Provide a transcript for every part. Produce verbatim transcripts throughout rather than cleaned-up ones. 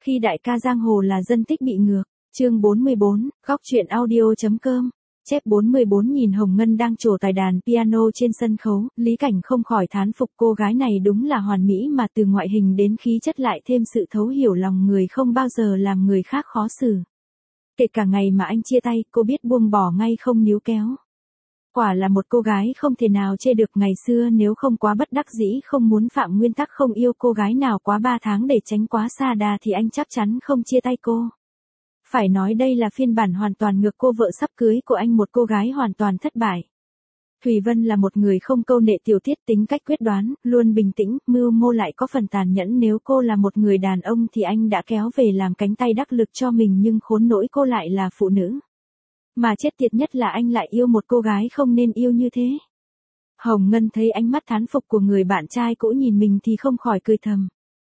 Khi đại ca giang hồ là dân tích bị ngược, chương bốn mươi bốn, góc truyện audio.com. Chép bốn mươi bốn nhìn Hồng Ngân đang trổ tài đàn piano trên sân khấu, Lý Cảnh không khỏi thán phục cô gái này đúng là hoàn mỹ mà từ ngoại hình đến khí chất lại thêm sự thấu hiểu lòng người không bao giờ làm người khác khó xử. Kể cả ngày mà anh chia tay, cô biết buông bỏ ngay không níu kéo. Quả là một cô gái không thể nào chê được. Ngày xưa nếu không quá bất đắc dĩ không muốn phạm nguyên tắc không yêu cô gái nào quá ba tháng để tránh quá xa đà thì anh chắc chắn không chia tay cô. Phải nói đây là phiên bản hoàn toàn ngược cô vợ sắp cưới của anh, một cô gái hoàn toàn thất bại. Thùy Vân là một người không câu nệ tiểu tiết, tính cách quyết đoán, luôn bình tĩnh, mưu mô lại có phần tàn nhẫn. Nếu cô là một người đàn ông thì anh đã kéo về làm cánh tay đắc lực cho mình, nhưng khốn nỗi cô lại là phụ nữ. Mà chết tiệt nhất là anh lại yêu một cô gái không nên yêu như thế. Hồng Ngân thấy ánh mắt thán phục của người bạn trai cũ nhìn mình thì không khỏi cười thầm.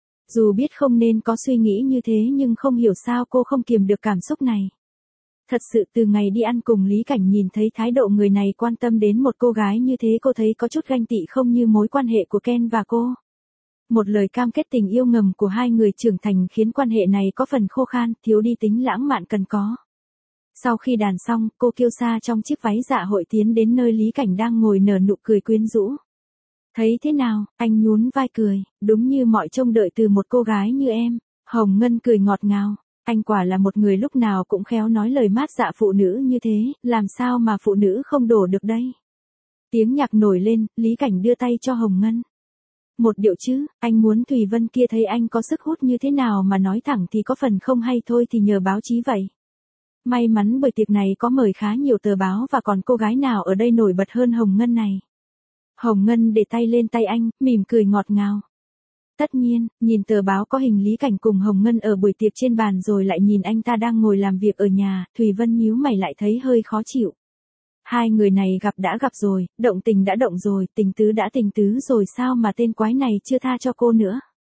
Dù biết không nên có suy nghĩ như thế nhưng không hiểu sao cô không kiềm được cảm xúc này. Thật sự từ ngày đi ăn cùng Lý Cảnh nhìn thấy thái độ người này quan tâm đến một cô gái như thế, cô thấy có chút ganh tị, không như mối quan hệ của Ken và cô. Một lời cam kết tình yêu ngầm của hai người trưởng thành khiến quan hệ này có phần khô khan, thiếu đi tính lãng mạn cần có. Sau khi đàn xong, cô kiêu sa trong chiếc váy dạ hội tiến đến nơi Lý Cảnh đang ngồi nở nụ cười quyến rũ. Thấy thế nào, anh nhún vai cười, đúng như mọi trông đợi từ một cô gái như em. Hồng Ngân cười ngọt ngào, anh quả là một người lúc nào cũng khéo nói lời mát dạ phụ nữ như thế, làm sao mà phụ nữ không đổ được đây. Tiếng nhạc nổi lên, Lý Cảnh đưa tay cho Hồng Ngân. Một điệu chứ, anh muốn Thùy Vân kia thấy anh có sức hút như thế nào, mà nói thẳng thì có phần không hay thôi thì nhờ báo chí vậy. May mắn bởi tiệc này có mời khá nhiều tờ báo và còn cô gái nào ở đây nổi bật hơn Hồng Ngân này. Hồng Ngân để tay lên tay anh, mỉm cười ngọt ngào. Tất nhiên, nhìn tờ báo có hình Lý Cảnh cùng Hồng Ngân ở buổi tiệc trên bàn rồi lại nhìn anh ta đang ngồi làm việc ở nhà, Thùy Vân nhíu mày lại thấy hơi khó chịu. Hai người này gặp đã gặp rồi, động tình đã động rồi, tình tứ đã tình tứ rồi, sao mà tên quái này chưa tha cho cô nữa.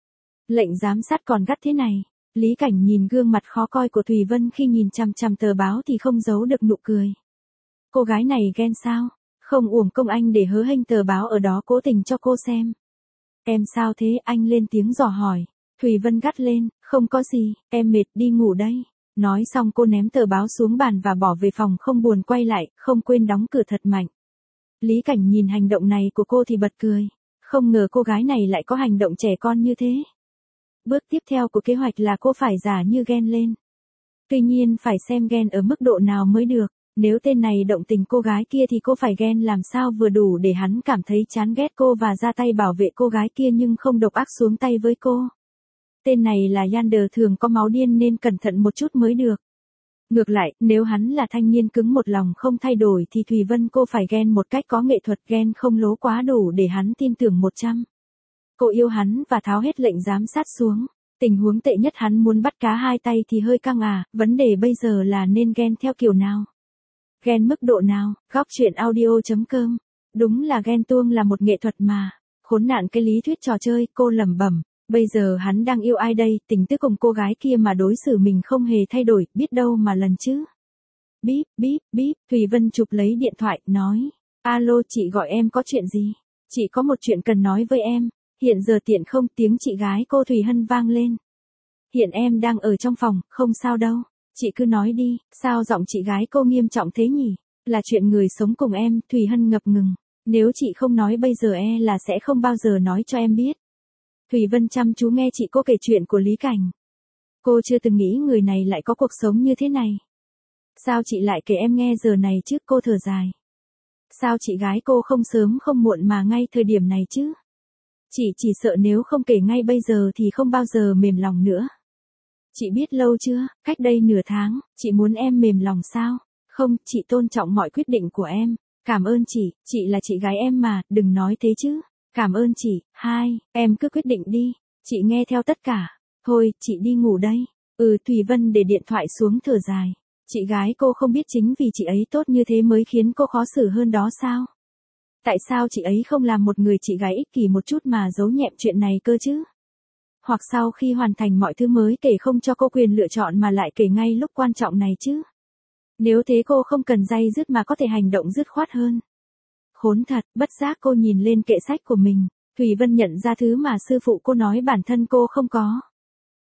Lệnh giám sát còn gắt thế này. Lý Cảnh nhìn gương mặt khó coi của Thùy Vân khi nhìn chằm chằm tờ báo thì không giấu được nụ cười. Cô gái này ghen sao? Không uổng công anh để hớ hênh tờ báo ở đó cố tình cho cô xem. Em sao thế? Anh lên tiếng dò hỏi. Thùy Vân gắt lên, không có gì, em mệt đi ngủ đây. Nói xong cô ném tờ báo xuống bàn và bỏ về phòng, không buồn quay lại, không quên đóng cửa thật mạnh. Lý Cảnh nhìn hành động này của cô thì bật cười. Không ngờ cô gái này lại có hành động trẻ con như thế. Bước tiếp theo của kế hoạch là cô phải giả như ghen lên. Tuy nhiên phải xem ghen ở mức độ nào mới được. Nếu tên này động tình cô gái kia thì cô phải ghen làm sao vừa đủ để hắn cảm thấy chán ghét cô và ra tay bảo vệ cô gái kia nhưng không độc ác xuống tay với cô. Tên này là Yander, thường có máu điên nên cẩn thận một chút mới được. Ngược lại, nếu hắn là thanh niên cứng một lòng không thay đổi thì Thùy Vân cô phải ghen một cách có nghệ thuật, ghen không lố quá đủ để hắn tin tưởng một trăm. Cô yêu hắn và tháo hết lệnh giám sát xuống. Tình huống tệ nhất hắn muốn bắt cá hai tay thì hơi căng à, vấn đề bây giờ là nên ghen theo kiểu nào. Ghen mức độ nào? Góc truyện audio.com. Đúng là ghen tuông là một nghệ thuật mà. Khốn nạn cái lý thuyết trò chơi, cô lẩm bẩm. Bây giờ hắn đang yêu ai đây, tình tứ cùng cô gái kia mà đối xử mình không hề thay đổi, biết đâu mà lần chứ. Bíp, bíp, bíp, Thùy Vân chụp lấy điện thoại, nói. Alo, chị gọi em có chuyện gì? Chị có một chuyện cần nói với em. Hiện giờ tiện không? Tiếng chị gái cô Thùy Hân vang lên. Hiện em đang ở trong phòng, không sao đâu. Chị cứ nói đi, sao giọng chị gái cô nghiêm trọng thế nhỉ? Là chuyện người sống cùng em, Thùy Hân ngập ngừng. Nếu chị không nói bây giờ e là sẽ không bao giờ nói cho em biết. Thùy Vân chăm chú nghe chị cô kể chuyện của Lý Cảnh. Cô chưa từng nghĩ người này lại có cuộc sống như thế này. Sao chị lại kể em nghe giờ này chứ? Cô thở dài. Sao chị gái cô không sớm không muộn mà ngay thời điểm này chứ? Chị chỉ sợ nếu không kể ngay bây giờ thì không bao giờ mềm lòng nữa. Chị biết lâu chưa, cách đây nửa tháng, chị muốn em mềm lòng sao? Không, chị tôn trọng mọi quyết định của em. Cảm ơn chị, chị là chị gái em mà, đừng nói thế chứ. Cảm ơn chị. Hai, em cứ quyết định đi. Chị nghe theo tất cả. Thôi, chị đi ngủ đây. Ừ, Thùy Vân để điện thoại xuống thở dài. Chị gái cô không biết chính vì chị ấy tốt như thế mới khiến cô khó xử hơn đó sao? Tại sao chị ấy không làm một người chị gái ích kỷ một chút mà giấu nhẹm chuyện này cơ chứ? Hoặc sau khi hoàn thành mọi thứ mới kể không cho cô quyền lựa chọn mà lại kể ngay lúc quan trọng này chứ? Nếu thế cô không cần day dứt mà có thể hành động dứt khoát hơn. Khốn thật, bất giác cô nhìn lên kệ sách của mình. Thùy Vân nhận ra thứ mà sư phụ cô nói bản thân cô không có.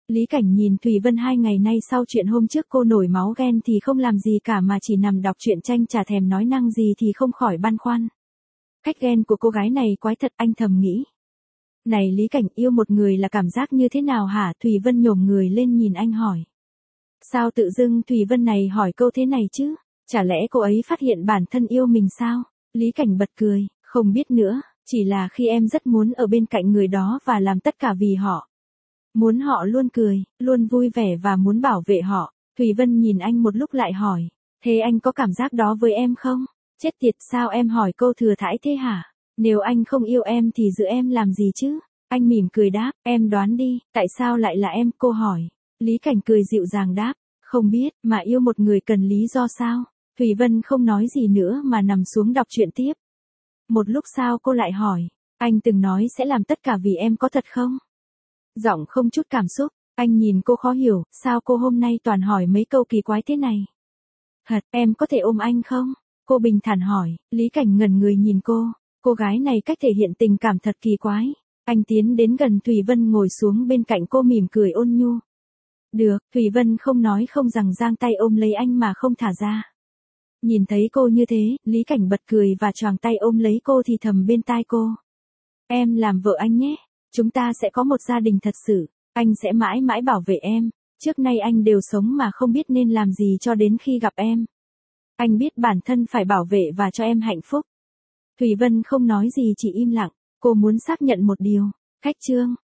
Lý Cảnh nhìn Thủy Vân hai ngày nay sau chuyện hôm trước cô nổi máu ghen thì không làm gì cả mà chỉ nằm đọc truyện tranh chả thèm nói năng gì thì không khỏi băn khoăn. Cách ghen của cô gái này quái thật, anh thầm nghĩ. Này Lý Cảnh, yêu một người là cảm giác như thế nào hả? Thủy Vân nhổm người lên nhìn anh hỏi. Sao tự dưng Thủy Vân này hỏi câu thế này chứ? Chả lẽ cô ấy phát hiện bản thân yêu mình sao? Lý Cảnh bật cười, không biết nữa, chỉ là khi em rất muốn ở bên cạnh người đó và làm tất cả vì họ. Muốn họ luôn cười, luôn vui vẻ và muốn bảo vệ họ. Thủy Vân nhìn anh một lúc lại hỏi, thế anh có cảm giác đó với em không? Chết tiệt, sao em hỏi câu thừa thãi thế hả? Nếu anh không yêu em thì giữ em làm gì chứ? Anh mỉm cười đáp, em đoán đi, tại sao lại là em? Cô hỏi. Lý Cảnh cười dịu dàng đáp, không biết, mà yêu một người cần lý do sao? Thủy Vân không nói gì nữa mà nằm xuống đọc truyện tiếp. Một lúc sau cô lại hỏi, anh từng nói sẽ làm tất cả vì em có thật không? Giọng không chút cảm xúc, anh nhìn cô khó hiểu, sao cô hôm nay toàn hỏi mấy câu kỳ quái thế này? Thật, em có thể ôm anh không? Cô bình thản hỏi. Lý Cảnh ngẩn người nhìn cô, cô gái này cách thể hiện tình cảm thật kỳ quái. Anh tiến đến gần Thủy Vân ngồi xuống bên cạnh cô mỉm cười ôn nhu. Được, Thủy Vân không nói không rằng giang tay ôm lấy anh mà không thả ra. Nhìn thấy cô như thế, Lý Cảnh bật cười và choàng tay ôm lấy cô thì thầm bên tai cô. Em làm vợ anh nhé, chúng ta sẽ có một gia đình thật sự, anh sẽ mãi mãi bảo vệ em, trước nay anh đều sống mà không biết nên làm gì cho đến khi gặp em. Anh biết bản thân phải bảo vệ và cho em hạnh phúc. Thủy Vân không nói gì chỉ im lặng, cô muốn xác nhận một điều, cách chương.